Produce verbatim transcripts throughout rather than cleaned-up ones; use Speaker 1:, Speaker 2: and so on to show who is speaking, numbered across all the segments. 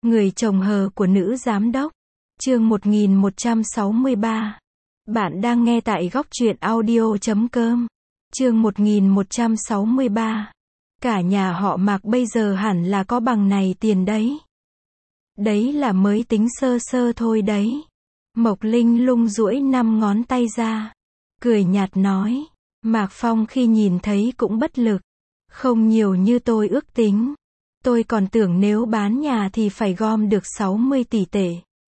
Speaker 1: Người chồng hờ của nữ giám đốc. Chương một nghìn một trăm sáu mươi ba. Bạn đang nghe tại góc truyện audio chấm com. Chương một nghìn một trăm sáu mươi ba. Cả nhà họ Mạc bây giờ hẳn là có bằng này tiền đấy. Đấy là mới tính sơ sơ thôi đấy. Mộc Linh lung duỗi năm ngón tay ra, cười nhạt nói. Mạc Phong khi nhìn thấy cũng bất lực. Không nhiều như tôi ước tính. Tôi còn tưởng nếu bán nhà thì phải gom được sáu mươi tỷ tệ.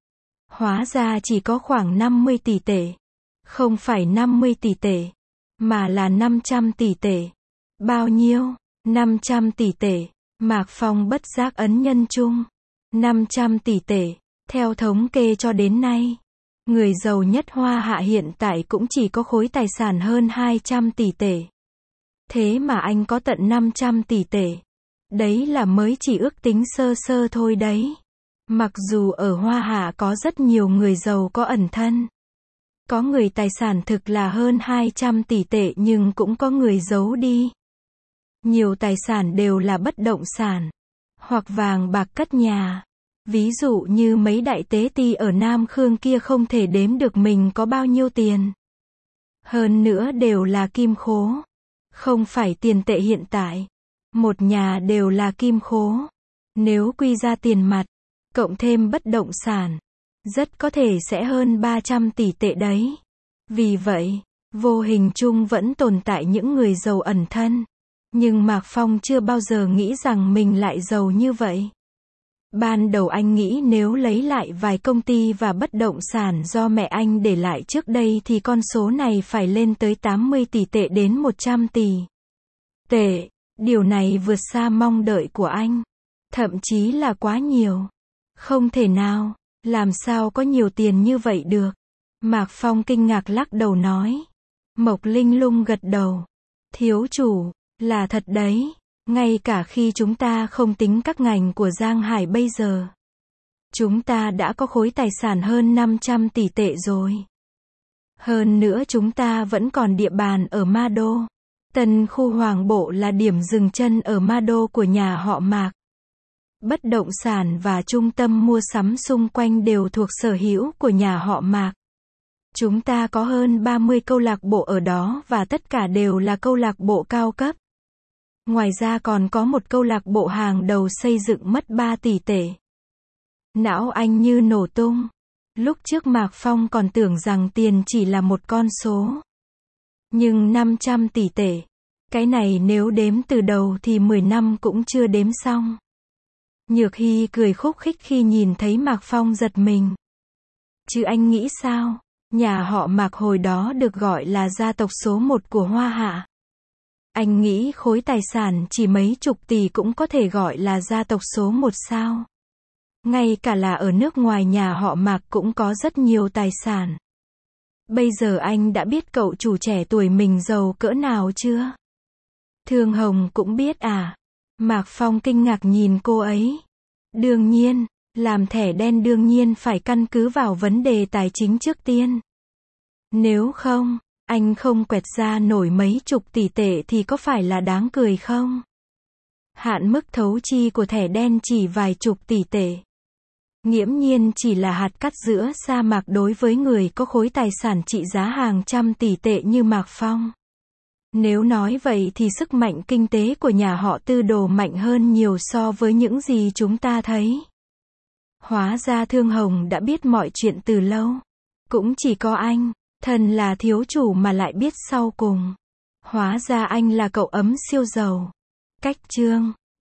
Speaker 1: Hóa ra chỉ có khoảng năm mươi tỷ tệ. Không phải năm mươi tỷ tệ, mà là năm trăm tỷ tệ. Bao nhiêu? năm trăm tỷ tệ. Mạc Phong bất giác ấn nhân chung. năm trăm tỷ tệ. Theo thống kê cho đến nay, người giàu nhất Hoa Hạ hiện tại cũng chỉ có khối tài sản hơn hai trăm tỷ tệ. Thế mà anh có tận năm trăm tỷ tệ. Đấy là mới chỉ ước tính sơ sơ thôi đấy. Mặc dù ở Hoa Hạ có rất nhiều người giàu có ẩn thân. Có người tài sản thực là hơn hai trăm tỷ tệ nhưng cũng có người giấu đi. Nhiều tài sản đều là bất động sản, hoặc vàng bạc cất nhà. Ví dụ như mấy đại tế ti ở Nam Khương kia không thể đếm được mình có bao nhiêu tiền. Hơn nữa đều là kim khố. Không phải tiền tệ hiện tại. Một nhà đều là kim khố. Nếu quy ra tiền mặt, cộng thêm bất động sản, rất có thể sẽ hơn ba trăm tỷ tệ đấy. Vì vậy, vô hình chung vẫn tồn tại những người giàu ẩn thân. Nhưng Mạc Phong chưa bao giờ nghĩ rằng mình lại giàu như vậy. Ban đầu anh nghĩ nếu lấy lại vài công ty và bất động sản do mẹ anh để lại trước đây thì con số này phải lên tới tám mươi tỷ tệ đến một trăm tỷ tệ. Điều này vượt xa mong đợi của anh. Thậm chí là quá nhiều. Không thể nào, làm sao có nhiều tiền như vậy được. Mạc Phong kinh ngạc lắc đầu nói. Mộc Linh lung gật đầu. Thiếu chủ, là thật đấy. Ngay cả khi chúng ta không tính các ngành của Giang Hải bây giờ, chúng ta đã có khối tài sản hơn năm trăm tỷ tệ rồi. Hơn nữa chúng ta vẫn còn địa bàn ở Ma Đô. Tân khu Hoàng Bộ là điểm dừng chân ở Ma Đô của nhà họ Mạc. Bất động sản và trung tâm mua sắm xung quanh đều thuộc sở hữu của nhà họ Mạc. Chúng ta có hơn ba mươi câu lạc bộ ở đó và tất cả đều là câu lạc bộ cao cấp. Ngoài ra còn có một câu lạc bộ hàng đầu xây dựng mất ba tỷ tệ. Não anh như nổ tung. Lúc trước Mạc Phong còn tưởng rằng tiền chỉ là một con số. Nhưng năm trăm tỷ tệ, cái này nếu đếm từ đầu thì mười năm cũng chưa đếm xong. Nhược Hy cười khúc khích khi nhìn thấy Mạc Phong giật mình. Chứ anh nghĩ sao? Nhà họ Mạc hồi đó được gọi là gia tộc số một của Hoa Hạ. Anh nghĩ khối tài sản chỉ mấy chục tỷ cũng có thể gọi là gia tộc số một sao? Ngay cả là ở nước ngoài nhà họ Mạc cũng có rất nhiều tài sản. Bây giờ anh đã biết cậu chủ trẻ tuổi mình giàu cỡ nào chưa? Thương Hồng cũng biết à? Mạc Phong kinh ngạc nhìn cô ấy. Đương nhiên, làm thẻ đen đương nhiên phải căn cứ vào vấn đề tài chính trước tiên. Nếu không, anh không quẹt ra nổi mấy chục tỷ tệ thì có phải là đáng cười không? Hạn mức thấu chi của thẻ đen chỉ vài chục tỷ tệ. Nghiễm nhiên chỉ là hạt cát giữa sa mạc đối với người có khối tài sản trị giá hàng trăm tỷ tệ như Mạc Phong. Nếu nói vậy thì sức mạnh kinh tế của nhà họ Tư Đồ mạnh hơn nhiều so với những gì chúng ta thấy. Hóa ra Thương Hồng đã biết mọi chuyện từ lâu. Cũng chỉ có anh, thần là thiếu chủ mà lại biết sau cùng. Hóa ra anh là cậu ấm siêu giàu. Cách chương